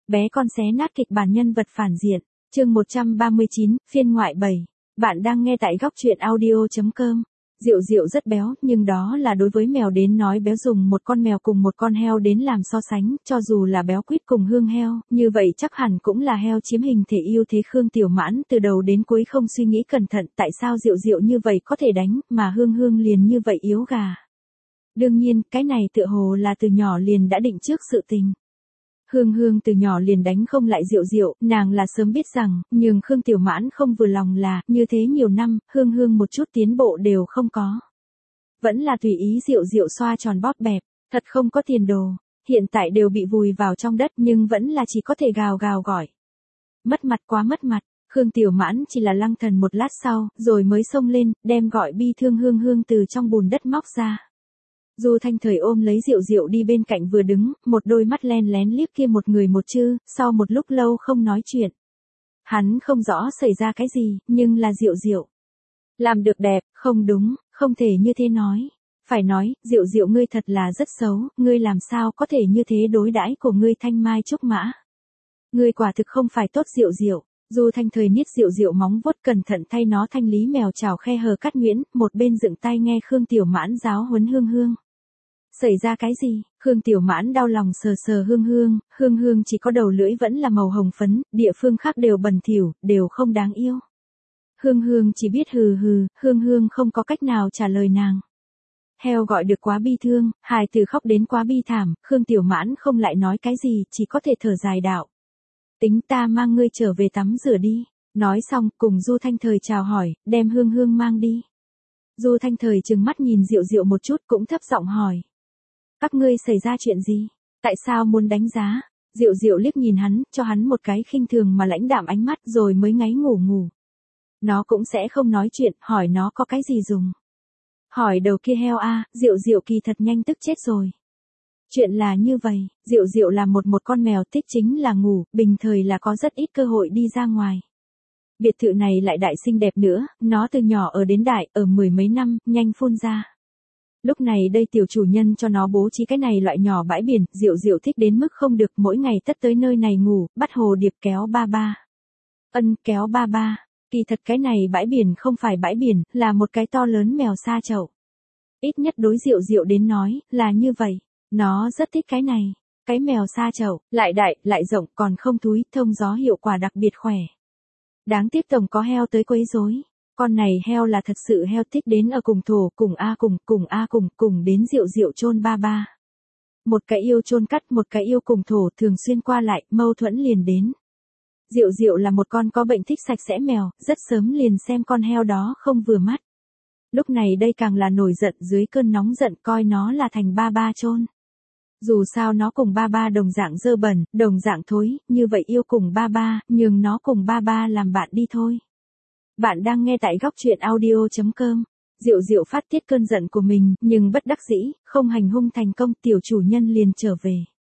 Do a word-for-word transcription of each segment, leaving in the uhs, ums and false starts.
bé con xé nát kịch bản nhân vật phản diện. Chương một trăm ba mươi chín, phiên ngoại bảy. Bạn đang nghe tại góc truyện audio chấm com. Diệu Diệu rất béo, nhưng đó là đối với mèo đến nói béo, dùng một con mèo cùng một con heo đến làm so sánh, cho dù là béo quýt cùng Hương heo, như vậy chắc hẳn cũng là heo chiếm hình thể ưu thế. Khương Tiểu Mãn từ đầu đến cuối không suy nghĩ cẩn thận tại sao Diệu Diệu như vậy có thể đánh, mà Hương Hương liền như vậy yếu gà. Đương nhiên, cái này tựa hồ là từ nhỏ liền đã định trước sự tình. Hương Hương từ nhỏ liền đánh không lại Diệu Diệu, nàng là sớm biết rằng, nhưng Khương Tiểu Mãn không vừa lòng là, như thế nhiều năm, Hương Hương một chút tiến bộ đều không có. Vẫn là tùy ý Diệu Diệu xoa tròn bóp bẹp, thật không có tiền đồ, hiện tại đều bị vùi vào trong đất nhưng vẫn là chỉ có thể gào gào gọi. Mất mặt quá mất mặt, Khương Tiểu Mãn chỉ là lăng thần một lát sau, rồi mới xông lên, đem gọi bi thương Hương Hương từ trong bùn đất móc ra. Du Thanh Thời ôm lấy Diệu Diệu đi bên cạnh vừa đứng, một đôi mắt len lén liếc kia một người một chư, sau một lúc lâu không nói chuyện. Hắn không rõ xảy ra cái gì, nhưng là Diệu Diệu làm được đẹp, không đúng, không thể như thế nói. Phải nói, Diệu Diệu ngươi thật là rất xấu, ngươi làm sao có thể như thế đối đãi của ngươi thanh mai trúc mã. Ngươi quả thực không phải tốt Diệu Diệu. Du Thanh Thời niết Diệu Diệu móng vuốt cẩn thận thay nó thanh lý mèo chảo khe hở cắt nhuyễn, một bên dựng tay nghe Khương Tiểu Mãn giáo huấn Hương Hương. Xảy ra cái gì? Khương Tiểu Mãn đau lòng sờ sờ Hương Hương, Hương Hương chỉ có đầu lưỡi vẫn là màu hồng phấn, địa phương khác đều bẩn thỉu, đều không đáng yêu. Hương Hương chỉ biết hừ hừ, Hương Hương không có cách nào trả lời nàng. Heo gọi được quá bi thương, hài tử khóc đến quá bi thảm, Khương Tiểu Mãn không lại nói cái gì, chỉ có thể thở dài đạo. Tính ta mang ngươi trở về tắm rửa đi. Nói xong, cùng Du Thanh Thời chào hỏi, đem Hương Hương mang đi. Du Thanh Thời trừng mắt nhìn Diệu Diệu một chút cũng thấp giọng hỏi. Các ngươi xảy ra chuyện gì? Tại sao muốn đánh giá? Diệu Diệu liếc nhìn hắn, cho hắn một cái khinh thường mà lãnh đạm ánh mắt rồi mới ngáy ngủ ngủ. Nó cũng sẽ không nói chuyện, hỏi nó có cái gì dùng. Hỏi đầu kia heo a, Diệu Diệu kỳ thật nhanh tức chết rồi. Chuyện là như vậy, Diệu Diệu là một một con mèo thích chính là ngủ, bình thời là có rất ít cơ hội đi ra ngoài. Biệt thự này lại đại xinh đẹp nữa, nó từ nhỏ ở đến đại, ở mười mấy năm, nhanh phun ra. Lúc này đây tiểu chủ nhân cho nó bố trí cái này loại nhỏ bãi biển, Diệu Diệu thích đến mức không được, mỗi ngày tất tới nơi này ngủ, bắt hồ điệp kéo ba ba. Ân kéo ba ba, kỳ thật cái này bãi biển không phải bãi biển, là một cái to lớn mèo sa chậu. Ít nhất đối Diệu Diệu đến nói, là như vậy. Nó rất thích cái này, cái mèo sa chậu, lại đại, lại rộng, còn không thúi, thông gió hiệu quả đặc biệt khỏe. Đáng tiếc tổng có heo tới quấy rối. Con này heo là thật sự heo thích đến ở cùng thổ, cùng A cùng, cùng A cùng, cùng đến Diệu Diệu chôn ba ba. Một cái yêu chôn cắt, một cái yêu cùng thổ thường xuyên qua lại, mâu thuẫn liền đến. Diệu Diệu là một con có bệnh thích sạch sẽ mèo, rất sớm liền xem con heo đó không vừa mắt. Lúc này đây càng là nổi giận, dưới cơn nóng giận coi nó là thành ba ba chôn. Dù sao nó cùng ba ba đồng dạng dơ bẩn, đồng dạng thối, như vậy yêu cùng ba ba, nhường nó cùng ba ba làm bạn đi thôi. Bạn đang nghe tại góc truyện audio chấm com. Diệu Diệu phát tiết cơn giận của mình, nhưng bất đắc dĩ, không hành hung thành công, tiểu chủ nhân liền trở về.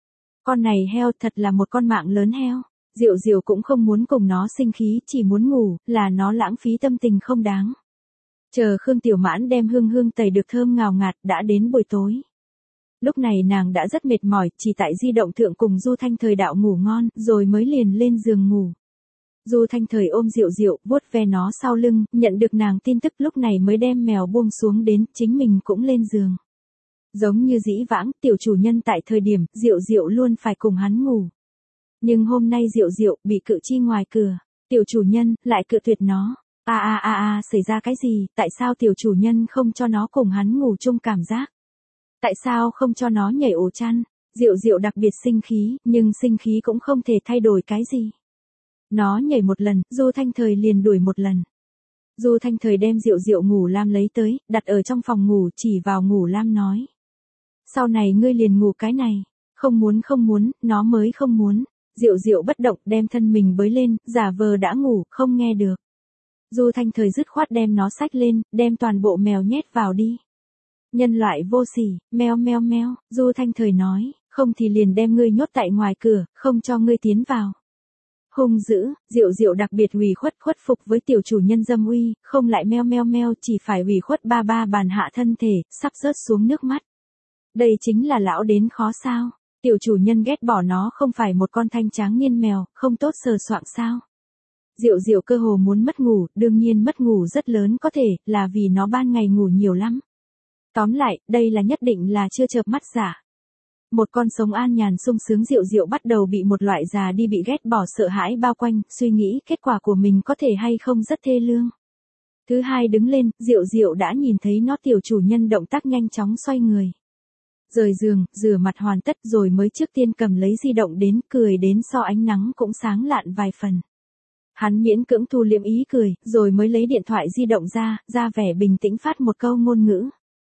Con này heo thật là một con mạng lớn heo. Diệu Diệu cũng không muốn cùng nó sinh khí, chỉ muốn ngủ, là nó lãng phí tâm tình không đáng. Chờ Khương Tiểu Mãn đem Hương Hương tẩy được thơm ngào ngạt, đã đến buổi tối. Lúc này nàng đã rất mệt mỏi, chỉ tại di động thượng cùng Du Thanh Thời đạo ngủ ngon, rồi mới liền lên giường ngủ. Du Thanh Thời ôm Diệu Diệu, vuốt ve nó sau lưng, nhận được nàng tin tức lúc này mới đem mèo buông xuống đến, chính mình cũng lên giường. Giống như dĩ vãng, tiểu chủ nhân tại thời điểm, Diệu Diệu luôn phải cùng hắn ngủ. Nhưng hôm nay Diệu Diệu bị cự chi ngoài cửa, tiểu chủ nhân lại cự tuyệt nó. A a a a, xảy ra cái gì, tại sao tiểu chủ nhân không cho nó cùng hắn ngủ chung cảm giác? Tại sao không cho nó nhảy ổ chăn? Diệu Diệu đặc biệt sinh khí, nhưng sinh khí cũng không thể thay đổi cái gì. Nó nhảy một lần, Du Thanh Thời liền đuổi một lần. Du Thanh Thời đem Diệu Diệu ngủ lam lấy tới, đặt ở trong phòng ngủ, chỉ vào ngủ lam nói. Sau này ngươi liền ngủ cái này. Không muốn không muốn, nó mới không muốn. Diệu Diệu bất động đem thân mình bới lên, giả vờ đã ngủ, không nghe được. Du Thanh Thời dứt khoát đem nó xách lên, đem toàn bộ mèo nhét vào đi. Nhân loại vô sỉ, meo meo meo, Du Thanh Thời nói, không thì liền đem ngươi nhốt tại ngoài cửa, không cho ngươi tiến vào. Hung dữ, Diệu Diệu đặc biệt ủy khuất khuất phục với tiểu chủ nhân dâm uy, không lại meo meo meo, chỉ phải ủy khuất ba ba bàn hạ thân thể, sắp rớt xuống nước mắt. Đây chính là lão đến khó sao? Tiểu chủ nhân ghét bỏ nó không phải một con thanh tráng niên mèo, không tốt sờ soạng sao? Diệu Diệu cơ hồ muốn mất ngủ, đương nhiên mất ngủ rất lớn có thể là vì nó ban ngày ngủ nhiều lắm. Tóm lại, đây là nhất định là chưa chợp mắt giả. Một con sống an nhàn sung sướng Diệu Diệu bắt đầu bị một loại già đi bị ghét bỏ sợ hãi bao quanh, suy nghĩ kết quả của mình có thể hay không rất thê lương. Thứ hai đứng lên, Diệu Diệu đã nhìn thấy nó tiểu chủ nhân động tác nhanh chóng xoay người. Rời giường, rửa mặt hoàn tất rồi mới trước tiên cầm lấy di động đến, cười đến so ánh nắng cũng sáng lạn vài phần. Hắn miễn cưỡng thu liệm ý cười, rồi mới lấy điện thoại di động ra, ra vẻ bình tĩnh phát một câu ngôn ngữ.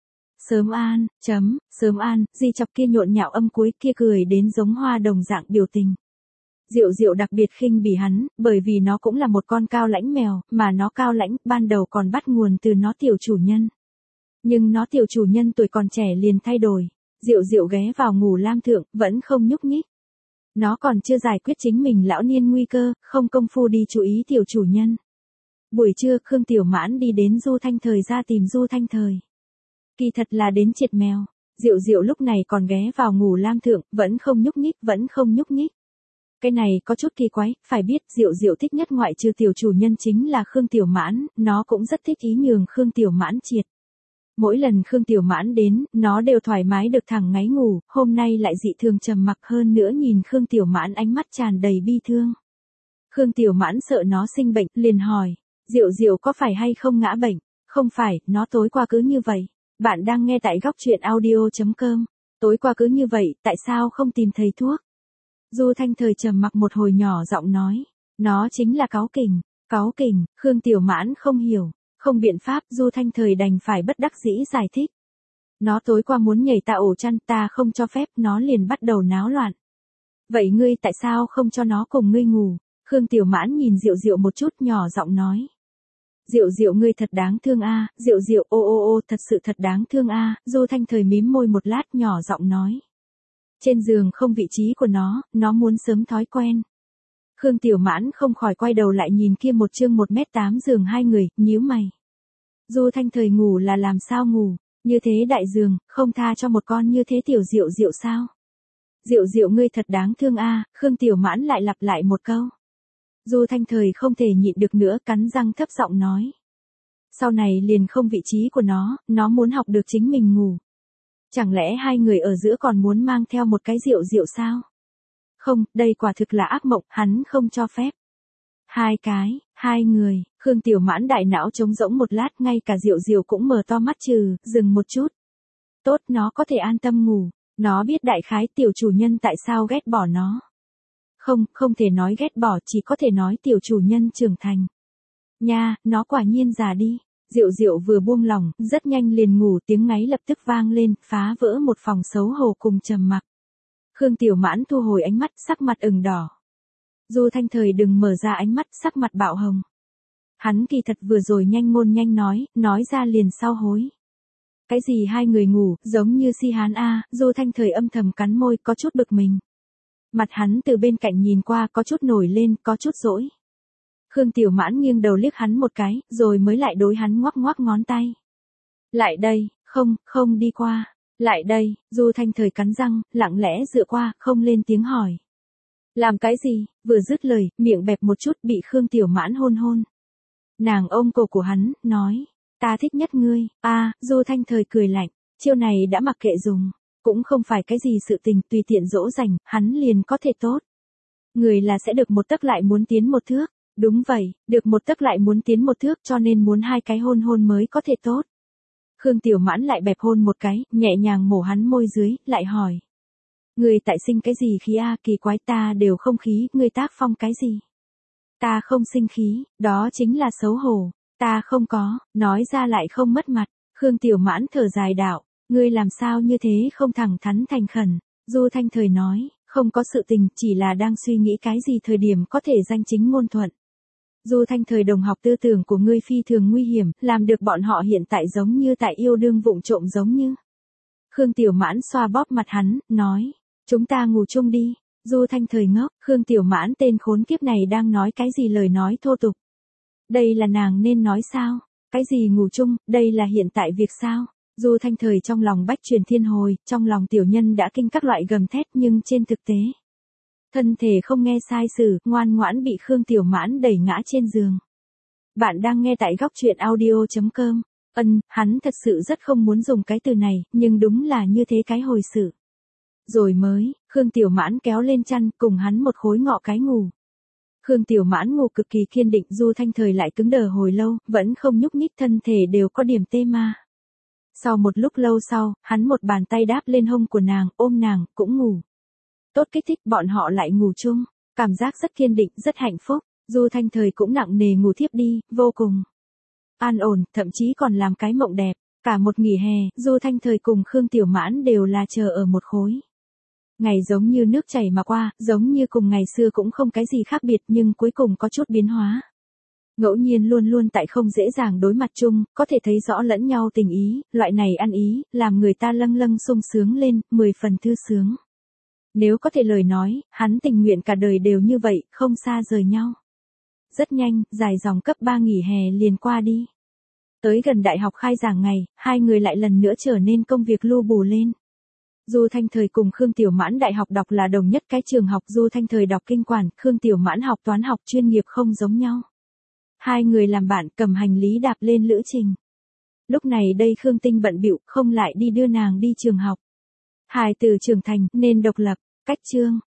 Sớm an, chấm, sớm an, di chọc kia nhộn nhạo âm cuối kia cười đến giống hoa đồng dạng biểu tình. Diệu Diệu đặc biệt khinh bỉ hắn, bởi vì nó cũng là một con cao lãnh mèo, mà nó cao lãnh, ban đầu còn bắt nguồn từ nó tiểu chủ nhân. Nhưng nó tiểu chủ nhân tuổi còn trẻ liền thay đổi. Diệu Diệu ghé vào ngủ lam thượng, vẫn không nhúc nhích. Nó còn chưa giải quyết chính mình lão niên nguy cơ, không công phu đi chú ý tiểu chủ nhân. Buổi trưa, Khương Tiểu Mãn đi đến Du Thanh Thời ra tìm Du Thanh Thời. Kỳ thật là đến triệt mèo. Diệu Diệu lúc này còn ghé vào ngủ lam thượng, vẫn không nhúc nhích, vẫn không nhúc nhích. Cái này có chút kỳ quái, phải biết Diệu Diệu thích nhất ngoại trừ tiểu chủ nhân chính là Khương Tiểu Mãn, nó cũng rất thích ý nhường Khương Tiểu Mãn triệt. Mỗi lần Khương Tiểu Mãn đến, nó đều thoải mái được thẳng ngáy ngủ, hôm nay lại dị thường trầm mặc hơn nữa nhìn Khương Tiểu Mãn ánh mắt tràn đầy bi thương. Khương Tiểu Mãn sợ nó sinh bệnh, liền hỏi, Diệu Diệu có phải hay không ngã bệnh? Không phải, nó tối qua cứ như vậy. Bạn đang nghe tại góc truyện audio chấm com. Tối qua cứ như vậy, tại sao không tìm thầy thuốc? Du Thanh Thời trầm mặc một hồi nhỏ giọng nói, nó chính là cáu kỉnh. Cáu kỉnh, Khương Tiểu Mãn không hiểu. Không biện pháp, Du Thanh Thời đành phải bất đắc dĩ giải thích. Nó tối qua muốn nhảy ta ổ chăn, ta không cho phép, nó liền bắt đầu náo loạn. Vậy ngươi tại sao không cho nó cùng ngươi ngủ? Khương Tiểu Mãn nhìn Diệu Diệu một chút nhỏ giọng nói. Diệu Diệu ngươi thật đáng thương a, Diệu Diệu ô ô ô thật sự thật đáng thương a, Du Thanh Thời mím môi một lát nhỏ giọng nói. Trên giường không vị trí của nó, nó muốn sớm thói quen. Khương Tiểu Mãn không khỏi quay đầu lại nhìn kia một chương một mét tám giường hai người, nhíu mày. Du Thanh Thời ngủ là làm sao ngủ, như thế đại giường, không tha cho một con như thế tiểu Diệu Diệu sao? Diệu Diệu ngươi thật đáng thương a, Khương Tiểu Mãn lại lặp lại một câu. Du Thanh Thời không thể nhịn được nữa, cắn răng thấp giọng nói. Sau này liền không vị trí của nó, nó muốn học được chính mình ngủ. Chẳng lẽ hai người ở giữa còn muốn mang theo một cái Diệu Diệu sao? Không, đây quả thực là ác mộng, hắn không cho phép. Hai cái, hai người, Khương Tiểu Mãn đại não trống rỗng một lát, ngay cả Diệu Diệu cũng mở to mắt trừ, dừng một chút. Tốt, nó có thể an tâm ngủ, nó biết đại khái tiểu chủ nhân tại sao ghét bỏ nó. Không, không thể nói ghét bỏ, chỉ có thể nói tiểu chủ nhân trưởng thành. Nha, nó quả nhiên già đi. Diệu Diệu vừa buông lòng, rất nhanh liền ngủ, tiếng ngáy lập tức vang lên, phá vỡ một phòng xấu hổ cùng trầm mặc. Khương Tiểu Mãn thu hồi ánh mắt, sắc mặt ửng đỏ. Du Thanh Thời đừng mở ra ánh mắt, sắc mặt bạo hồng. Hắn kỳ thật vừa rồi nhanh ngôn nhanh nói, nói ra liền sau hối. Cái gì hai người ngủ, giống như si hán a, Du Thanh Thời âm thầm cắn môi, có chút bực mình. Mặt hắn từ bên cạnh nhìn qua có chút nổi lên, có chút dỗi. Khương Tiểu Mãn nghiêng đầu liếc hắn một cái, rồi mới lại đối hắn ngoắc ngoắc ngón tay. Lại đây, không, không đi qua. Lại đây, Du Thanh Thời cắn răng, lặng lẽ dựa qua, không lên tiếng hỏi. Làm cái gì? Vừa dứt lời, miệng bẹp một chút bị Khương Tiểu Mãn hôn hôn. Nàng ôm cổ của hắn, nói, ta thích nhất ngươi. A, à, Du Thanh Thời cười lạnh, chiêu này đã mặc kệ dùng, cũng không phải cái gì sự tình tùy tiện dỗ dành, hắn liền có thể tốt. Người là sẽ được một tấc lại muốn tiến một thước, đúng vậy, được một tấc lại muốn tiến một thước cho nên muốn hai cái hôn hôn mới có thể tốt. Khương Tiểu Mãn lại bẹp hôn một cái, nhẹ nhàng mổ hắn môi dưới, lại hỏi. Người tại sinh cái gì khí a, kỳ quái, ta đều không khí, người tác phong cái gì? Ta không sinh khí, đó chính là xấu hổ, ta không có, nói ra lại không mất mặt. Khương Tiểu Mãn thở dài đạo, ngươi làm sao như thế không thẳng thắn thành khẩn. Du Thanh Thời nói, không có sự tình, chỉ là đang suy nghĩ cái gì thời điểm có thể danh chính ngôn thuận. Du Thanh Thời đồng học tư tưởng của ngươi phi thường nguy hiểm, làm được bọn họ hiện tại giống như tại yêu đương vụng trộm giống như. Khương Tiểu Mãn xoa bóp mặt hắn, nói, chúng ta ngủ chung đi. Du Thanh Thời ngốc, Khương Tiểu Mãn tên khốn kiếp này đang nói cái gì lời nói thô tục. Đây là nàng nên nói sao? Cái gì ngủ chung, đây là hiện tại việc sao? Du Thanh Thời trong lòng bách truyền thiên hồi, trong lòng tiểu nhân đã kinh các loại gầm thét nhưng trên thực tế. Thân thể không nghe sai sử, ngoan ngoãn bị Khương Tiểu Mãn đẩy ngã trên giường. Bạn đang nghe tại góc truyện audio.com. Ân, hắn thật sự rất không muốn dùng cái từ này, nhưng đúng là như thế cái hồi sự. Rồi mới, Khương Tiểu Mãn kéo lên chăn cùng hắn một khối ngọ cái ngủ. Khương Tiểu Mãn ngủ cực kỳ kiên định, Du Thanh Thời lại cứng đờ hồi lâu, vẫn không nhúc nhích, thân thể đều có điểm tê ma. Sau một lúc lâu sau, hắn một bàn tay đáp lên hông của nàng, ôm nàng, cũng ngủ. Tốt kích thích, bọn họ lại ngủ chung, cảm giác rất kiên định, rất hạnh phúc. Du Thanh Thời cũng nặng nề ngủ thiếp đi, vô cùng an ổn, thậm chí còn làm cái mộng đẹp. Cả một nghỉ hè, Du Thanh Thời cùng Khương Tiểu Mãn đều là chờ ở một khối. Ngày giống như nước chảy mà qua, giống như cùng ngày xưa cũng không cái gì khác biệt nhưng cuối cùng có chút biến hóa. Ngẫu nhiên luôn luôn tại không dễ dàng đối mặt chung, có thể thấy rõ lẫn nhau tình ý, loại này ăn ý, làm người ta lâng lâng sung sướng lên, mười phần thư sướng. Nếu có thể lời nói, hắn tình nguyện cả đời đều như vậy, không xa rời nhau. Rất nhanh, dài dòng cấp ba nghỉ hè liền qua đi. Tới gần đại học khai giảng ngày, hai người lại lần nữa trở nên công việc lu bù lên. Du Thanh Thời cùng Khương Tiểu Mãn đại học đọc là đồng nhất cái trường học, Du Thanh Thời đọc kinh quản, Khương Tiểu Mãn học toán học chuyên nghiệp không giống nhau. Hai người làm bạn cầm hành lý đạp lên lữ trình. Lúc này đây Khương Tinh bận bịu không lại đi đưa nàng đi trường học. Hài từ trưởng thành nên độc lập, cách chương.